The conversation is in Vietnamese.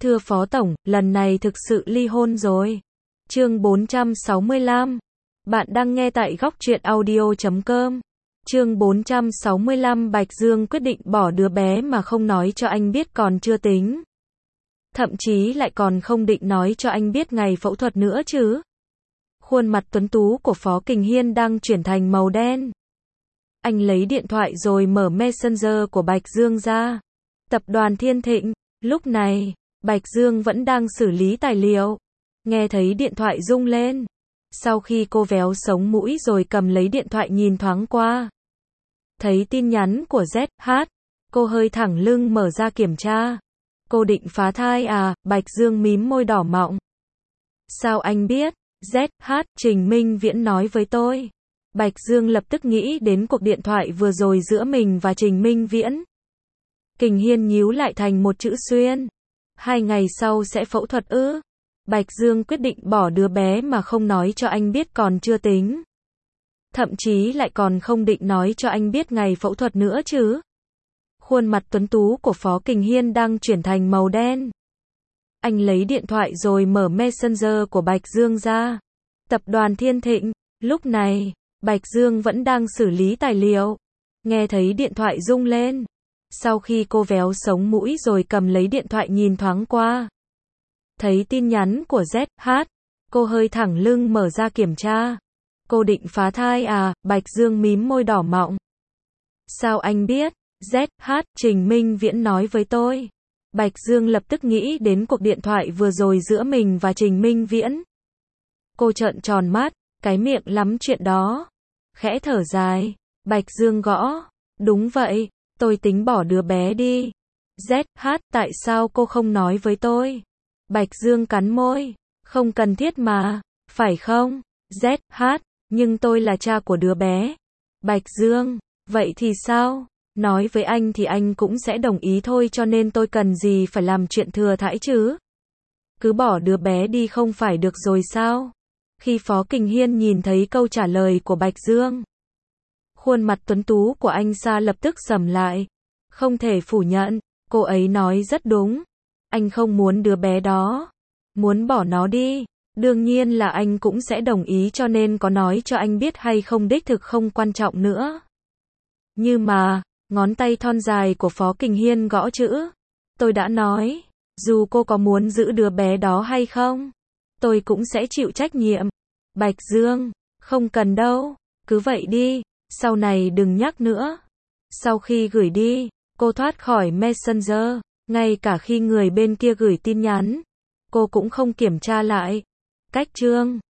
Thưa Phó Tổng, lần này thực sự ly hôn rồi. Chương 465. Bạn đang nghe tại góc truyện audio.com. Chương 465. Bạch Dương quyết định bỏ đứa bé mà không nói cho anh biết còn chưa tính. Thậm chí lại còn không định nói cho anh biết ngày phẫu thuật nữa chứ. Khuôn mặt tuấn tú của Phó Kình Hiên đang chuyển thành màu đen. Anh lấy điện thoại rồi mở Messenger của Bạch Dương ra. Tập đoàn Thiên Thịnh. Lúc này, Bạch Dương vẫn đang xử lý tài liệu. Nghe thấy điện thoại rung lên. Sau khi cô véo sống mũi rồi cầm lấy điện thoại nhìn thoáng qua. Thấy tin nhắn của ZH. Cô hơi thẳng lưng mở ra kiểm tra. Cô định phá thai à? Bạch Dương mím môi đỏ mọng. Sao anh biết? ZH, Trình Minh Viễn nói với tôi. Bạch Dương lập tức nghĩ đến cuộc điện thoại vừa rồi giữa mình và Trình Minh Viễn. Kình Hiên nhíu lại thành một chữ xuyên. 2 ngày sau sẽ phẫu thuật ư? Bạch Dương quyết định bỏ đứa bé mà không nói cho anh biết còn chưa tính. Thậm chí lại còn không định nói cho anh biết ngày phẫu thuật nữa chứ. Khuôn mặt tuấn tú của Phó Kình Hiên đang chuyển thành màu đen. Anh lấy điện thoại rồi mở Messenger của Bạch Dương ra. Tập đoàn Thiên Thịnh. Lúc này, Bạch Dương vẫn đang xử lý tài liệu. Nghe thấy điện thoại rung lên. Sau khi cô véo sống mũi rồi cầm lấy điện thoại nhìn thoáng qua. Thấy tin nhắn của ZH. Cô hơi thẳng lưng mở ra kiểm tra. Cô định phá thai à? Bạch Dương mím môi đỏ mọng. Sao anh biết? ZH, Trình Minh Viễn nói với tôi. Bạch Dương lập tức nghĩ đến cuộc điện thoại vừa rồi giữa mình và Trình Minh Viễn. Cô trợn tròn mắt, cái miệng lắm chuyện đó. Khẽ thở dài, Bạch Dương gõ. Đúng vậy, tôi tính bỏ đứa bé đi. ZH, tại sao cô không nói với tôi? Bạch Dương cắn môi. Không cần thiết mà, phải không? ZH, nhưng tôi là cha của đứa bé. Bạch Dương, vậy thì sao? Nói với anh thì anh cũng sẽ đồng ý thôi, cho nên tôi cần gì phải làm chuyện thừa thãi chứ? Cứ bỏ đứa bé đi không phải được rồi sao? Khi Phó Kình Hiên nhìn thấy câu trả lời của Bạch Dương, khuôn mặt tuấn tú của anh sa lập tức sầm lại. Không thể phủ nhận, cô ấy nói rất đúng. Anh không muốn đứa bé đó. Muốn bỏ nó đi. Đương nhiên là anh cũng sẽ đồng ý, cho nên có nói cho anh biết hay không đích thực không quan trọng nữa. Nhưng mà, ngón tay thon dài của Phó Kình Hiên gõ chữ. Tôi đã nói, dù cô có muốn giữ đứa bé đó hay không, tôi cũng sẽ chịu trách nhiệm. Bạch Dương, không cần đâu, cứ vậy đi, sau này đừng nhắc nữa. Sau khi gửi đi, cô thoát khỏi Messenger, ngay cả khi người bên kia gửi tin nhắn, cô cũng không kiểm tra lại. Cách chương